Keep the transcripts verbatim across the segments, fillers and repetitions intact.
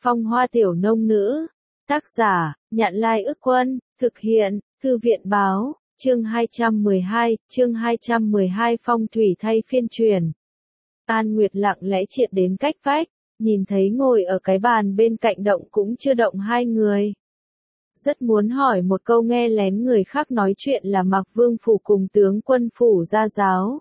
Phong hoa tiểu nông nữ. Tác giả, Nhạn Lai Ức Quân, thực hiện, Thư viện Báo, chương hai trăm mười hai, chương hai trăm mười hai phong thủy thay phiên truyền. An Nguyệt lặng lẽ triệt đến cách vách, nhìn thấy ngồi ở cái bàn bên cạnh động cũng chưa động hai người. Rất muốn hỏi một câu nghe lén người khác nói chuyện là Mạc Vương Phủ cùng tướng quân phủ gia giáo.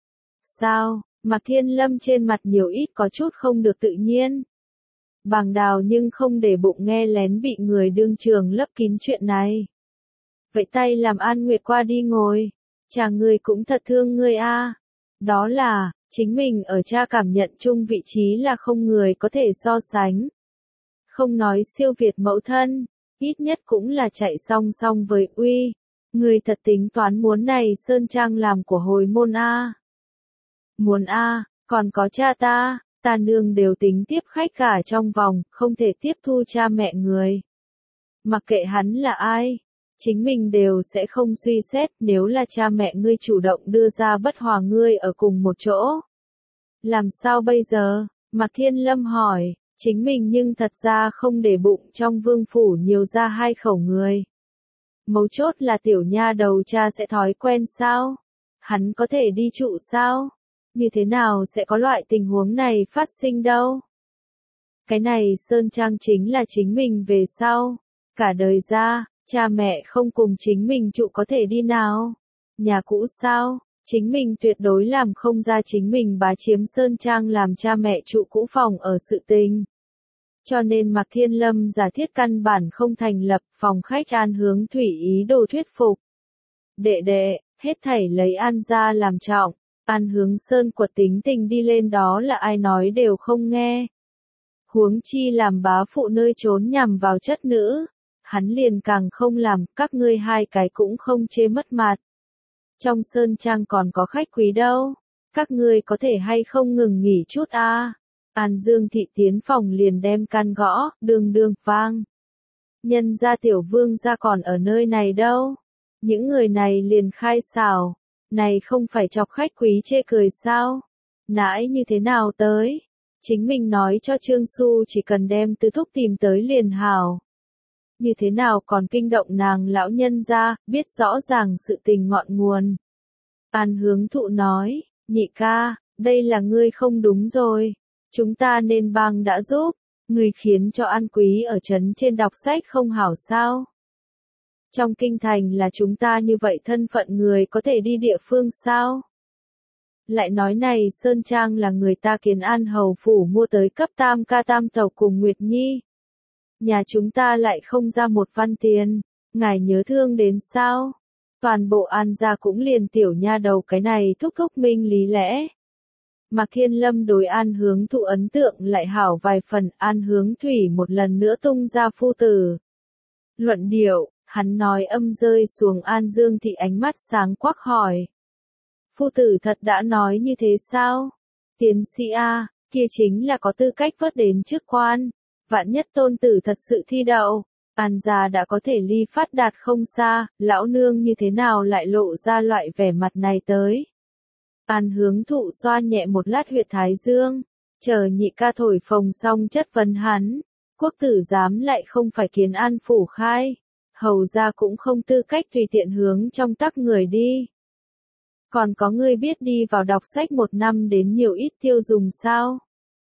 Sao, Mạc Thiên Lâm trên mặt nhiều ít có chút không được tự nhiên. Bàng Đào nhưng không để bụng nghe lén bị người đương trường lấp kín chuyện này. Vậy tay làm An Nguyệt qua đi ngồi, chà người cũng thật thương người a. Đó là, chính mình ở cha cảm nhận chung vị trí là không người có thể so sánh. Không nói siêu việt mẫu thân, ít nhất cũng là chạy song song với uy. Người thật tính toán muốn này Sơn Trang làm của hồi môn a. Muốn a, còn có cha ta, ta nương đều tính tiếp khách cả trong vòng, không thể tiếp thu cha mẹ người. Mặc kệ hắn là ai, chính mình đều sẽ không suy xét nếu là cha mẹ ngươi chủ động đưa ra bất hòa ngươi ở cùng một chỗ. Làm sao bây giờ? Mạc Thiên Lâm hỏi, chính mình nhưng thật ra không để bụng trong vương phủ nhiều ra hai khẩu người. Mấu chốt là tiểu nha đầu cha sẽ thói quen sao? Hắn có thể đi trụ sao? Như thế nào sẽ có loại tình huống này phát sinh đâu? Cái này Sơn Trang chính là chính mình về sau. Cả đời ra, cha mẹ không cùng chính mình trụ có thể đi nào? Nhà cũ sao? Chính mình tuyệt đối làm không ra chính mình bá chiếm Sơn Trang làm cha mẹ trụ cũ phòng ở sự tình. Cho nên Mạc Thiên Lâm giả thiết căn bản không thành lập phòng khách An Hướng Thủy ý đồ thuyết phục. Đệ đệ, hết thảy lấy An gia làm trọng. An Hướng Sơn quật tính tình đi lên đó là ai nói đều không nghe. Huống chi làm bá phụ nơi trốn nhằm vào chất nữ. Hắn liền càng không làm, các ngươi hai cái cũng không chê mất mặt. Trong Sơn Trang còn có khách quý đâu. Các ngươi có thể hay không ngừng nghỉ chút a? À? An Dương thị tiến phòng liền đem can gõ, đường đường vang. Nhân gia tiểu vương gia còn ở nơi này đâu. Những người này liền khai xào. Này không phải chọc khách quý chê cười sao? Nãi như thế nào tới? Chính mình nói cho Trương Xu chỉ cần đem Tư Thúc tìm tới liền hảo. Như thế nào còn kinh động nàng lão nhân ra, biết rõ ràng sự tình ngọn nguồn. An Hướng Thụ nói, nhị ca, đây là ngươi không đúng rồi. Chúng ta nên bang đã giúp, ngươi khiến cho An Quý ở trấn trên đọc sách không hảo sao? Trong kinh thành là chúng ta như vậy thân phận người có thể đi địa phương sao? Lại nói này Sơn Trang là người ta Kiến An hầu phủ mua tới cấp tam ca tam tộc cùng Nguyệt Nhi. Nhà chúng ta lại không ra một văn tiền, ngài nhớ thương đến sao? Toàn bộ An gia cũng liền tiểu nha đầu cái này thúc thúc minh lý lẽ. Mạc Thiên Lâm đối An Hướng Thụ ấn tượng lại hảo vài phần, An Hướng Thủy một lần nữa tung ra phu tử. Luận điệu, hắn nói âm rơi xuống An Dương thị ánh mắt sáng quắc hỏi. Phu tử thật đã nói như thế sao? Tiến sĩ A, kia chính là có tư cách vớt đến chức quan. Vạn nhất tôn tử thật sự thi đậu, An gia đã có thể ly phát đạt không xa, lão nương như thế nào lại lộ ra loại vẻ mặt này tới. An Hướng Thụ xoa nhẹ một lát huyệt thái dương, chờ nhị ca thổi phồng xong chất vấn hắn, quốc tử giám lại không phải Kiến An phủ khai, hầu gia cũng không tư cách tùy tiện hướng trong tắc người đi. Còn có người biết đi vào đọc sách một năm đến nhiều ít tiêu dùng sao?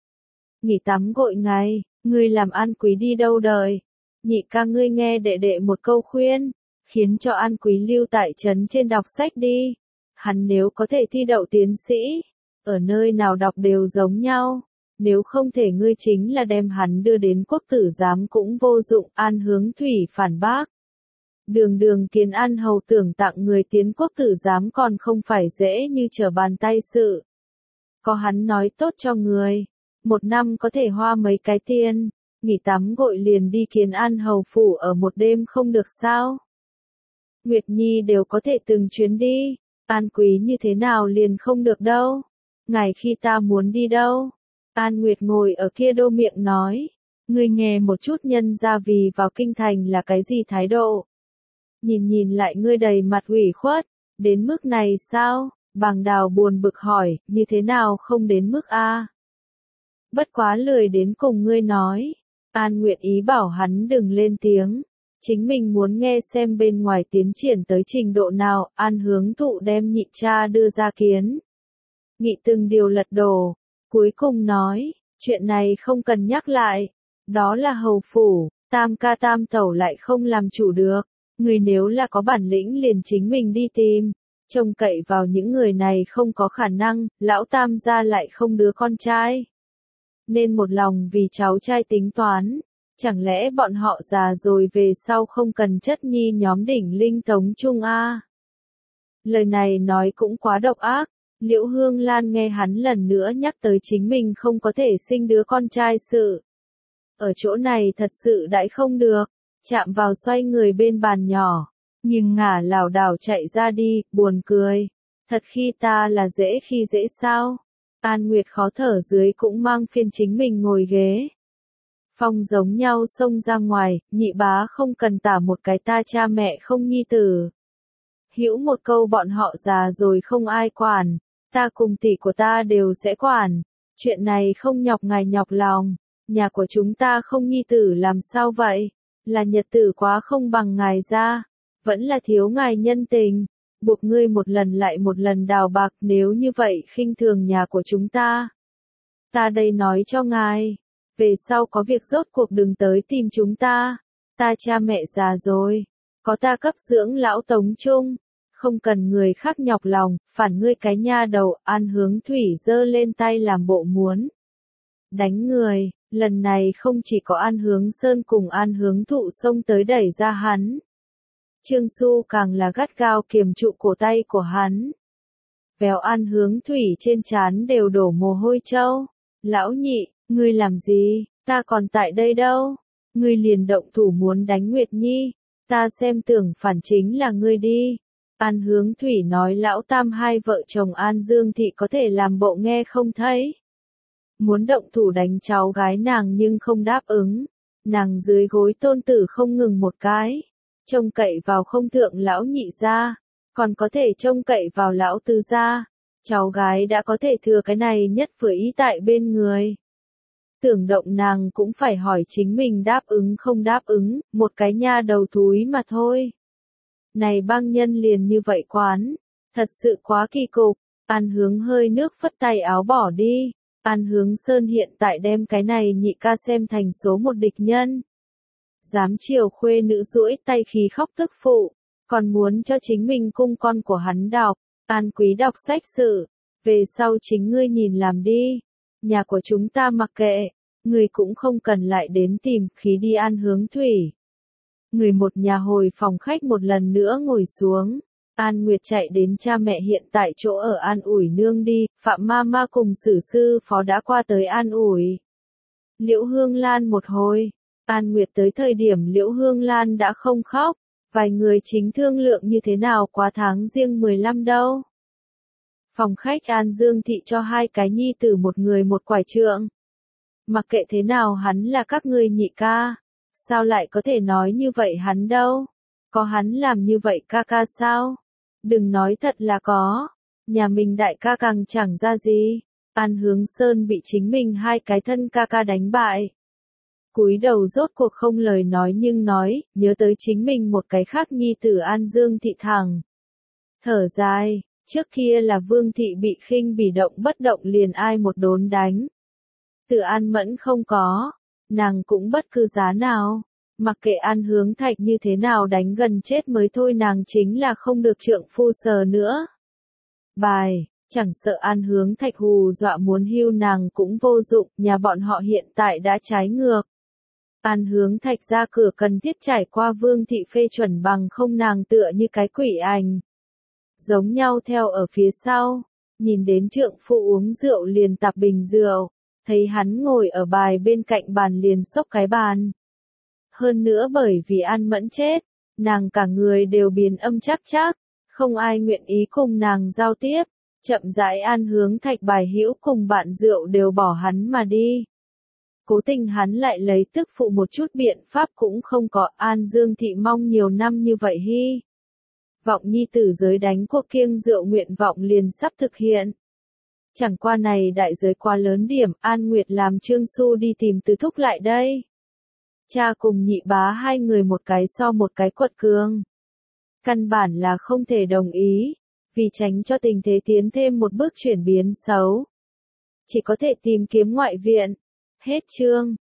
Nghỉ tắm gội ngày. Ngươi làm An Quý đi đâu đời? Nhị ca ngươi nghe đệ đệ một câu khuyên, khiến cho An Quý lưu tại trấn trên đọc sách đi. Hắn nếu có thể thi đậu tiến sĩ, ở nơi nào đọc đều giống nhau. Nếu không thể ngươi chính là đem hắn đưa đến quốc tử giám cũng vô dụng. An Hướng Thủy phản bác. Đường đường Kiến An hầu tưởng tặng người tiến quốc tử giám còn không phải dễ như trở bàn tay sự. Có hắn nói tốt cho người. Một năm có thể hoa mấy cái tiền, nghỉ tắm gội liền đi Kiến An hầu phủ ở một đêm không được sao? Nguyệt Nhi đều có thể từng chuyến đi, An Quý như thế nào liền không được đâu? Ngày khi ta muốn đi đâu? An Nguyệt ngồi ở kia đô miệng nói, ngươi nghe một chút nhân ra vì vào kinh thành là cái gì thái độ? Nhìn nhìn lại ngươi đầy mặt ủy khuất, đến mức này sao? Bàng Đào buồn bực hỏi, như thế nào không đến mức a? Bất quá lười đến cùng ngươi nói. An Nguyệt ý bảo hắn đừng lên tiếng. Chính mình muốn nghe xem bên ngoài tiến triển tới trình độ nào. An Hướng Thụ đem nhị cha đưa ra kiến nghị từng điều lật đổ. Cuối cùng nói, chuyện này không cần nhắc lại. Đó là hầu phủ, tam ca tam tẩu lại không làm chủ được. Người nếu là có bản lĩnh liền chính mình đi tìm. Trông cậy vào những người này không có khả năng, lão tam gia lại không đứa con trai. Nên một lòng vì cháu trai tính toán. Chẳng lẽ bọn họ già rồi về sau không cần chất nhi nhóm đỉnh linh tống trung a? Lời này nói cũng quá độc ác. Liễu Hương Lan nghe hắn lần nữa nhắc tới chính mình không có thể sinh đứa con trai sự. Ở chỗ này thật sự đãi không được. Chạm vào xoay người bên bàn nhỏ. Nhưng ngả lảo đảo chạy ra đi, buồn cười. Thật khi ta là dễ khi dễ sao? An Nguyệt khó thở dưới cũng mang phiên chính mình ngồi ghế. Phong giống nhau xông ra ngoài, nhị bá không cần tả một cái ta cha mẹ không nhi tử. Hữu một câu bọn họ già rồi không ai quản, ta cùng tỷ của ta đều sẽ quản. Chuyện này không nhọc ngài nhọc lòng, nhà của chúng ta không nhi tử làm sao vậy? Là nhật tử quá không bằng ngài ra, vẫn là thiếu ngài nhân tình, buộc ngươi một lần lại một lần đào bạc nếu như vậy khinh thường nhà của chúng ta. Ta đây nói cho ngài, về sau có việc rốt cuộc đừng tới tìm chúng ta, ta cha mẹ già rồi, có ta cấp dưỡng lão tống trung, không cần người khác nhọc lòng, phản ngươi cái nha đầu. An Hướng Thủy giơ lên tay làm bộ muốn đánh người. Lần này không chỉ có An Hướng Sơn cùng An Hướng Thụ xông tới đẩy ra hắn. Trương Xu càng là gắt gao kiềm trụ cổ tay của hắn. Véo An Hướng Thủy trên trán đều đổ mồ hôi trâu. Lão nhị, ngươi làm gì, ta còn tại đây đâu. Ngươi liền động thủ muốn đánh Nguyệt Nhi. Ta xem tưởng phản chính là ngươi đi. An Hướng Thủy nói lão tam hai vợ chồng An Dương Thị có thể làm bộ nghe không thấy. Muốn động thủ đánh cháu gái nàng nhưng không đáp ứng. Nàng dưới gối tôn tử không ngừng một cái. Trông cậy vào không thượng lão nhị gia, còn có thể trông cậy vào lão tứ gia. Cháu gái đã có thể thừa cái này nhất vừa ý tại bên người. Tưởng động nàng cũng phải hỏi chính mình đáp ứng không đáp ứng, một cái nha đầu thúi mà thôi. Này băng nhân liền như vậy quán, thật sự quá kỳ cục. An Hướng hơi nước phất tay áo bỏ đi. An Hướng Sơn hiện tại đem cái này nhị ca xem thành số một địch nhân. Dám chiều khuê nữ duỗi tay khí khóc tức phụ, còn muốn cho chính mình cung con của hắn đọc. An Quý đọc sách sử, về sau chính ngươi nhìn làm đi. Nhà của chúng ta mặc kệ, người cũng không cần lại đến tìm khí đi. An Hướng Thủy. Người một nhà hồi phòng khách một lần nữa ngồi xuống. An Nguyệt chạy đến cha mẹ hiện tại chỗ ở an ủi nương đi, Phạm ma ma cùng Sử sư phó đã qua tới an ủi. Liễu Hương Lan một hồi, An Nguyệt tới thời điểm Liễu Hương Lan đã không khóc, vài người chính thương lượng như thế nào qua tháng riêng mười lăm đâu. Phòng khách An Dương Thị cho hai cái nhi tử một người một quải trượng. Mặc kệ thế nào hắn là các ngươi nhị ca, sao lại có thể nói như vậy hắn đâu, có hắn làm như vậy ca ca sao? Đừng nói thật là có, nhà mình đại ca càng chẳng ra gì. An Hướng Sơn bị chính mình hai cái thân ca ca đánh bại. Cúi đầu rốt cuộc không lời nói nhưng nói, nhớ tới chính mình một cái khác nhi tử An Dương Thị thẳng. Thở dài, trước kia là Vương Thị bị khinh bỉ động bất động liền ai một đốn đánh. Từ An Mẫn không có, nàng cũng bất cứ giá nào. Mặc kệ An Hướng Thạch như thế nào đánh gần chết mới thôi nàng chính là không được trượng phu sờ nữa. Bài, chẳng sợ An Hướng Thạch hù dọa muốn hưu nàng cũng vô dụng, nhà bọn họ hiện tại đã trái ngược. An Hướng Thạch ra cửa cần thiết trải qua Vương Thị phê chuẩn bằng không nàng tựa như cái quỷ ảnh. Giống nhau theo ở phía sau, nhìn đến trượng phu uống rượu liền tạp bình rượu, thấy hắn ngồi ở bài bên cạnh bàn liền xốc cái bàn. Hơn nữa bởi vì An Mẫn chết, nàng cả người đều biến âm chắc chắc, không ai nguyện ý cùng nàng giao tiếp, chậm rãi An Hướng Thạch bài hữu cùng bạn rượu đều bỏ hắn mà đi. Cố tình hắn lại lấy tức phụ một chút biện pháp cũng không có. An Dương Thị mong nhiều năm như vậy hy vọng nhi tử giới đánh cuộc kiêng rượu nguyện vọng liền sắp thực hiện. Chẳng qua này đại giới quá lớn điểm, An Nguyệt làm Trương Xu đi tìm Tứ Thúc lại đây. Cha cùng nhị bá hai người một cái so một cái quật cường. Căn bản là không thể đồng ý, vì tránh cho tình thế tiến thêm một bước chuyển biến xấu. Chỉ có thể tìm kiếm ngoại viện. Hết chương.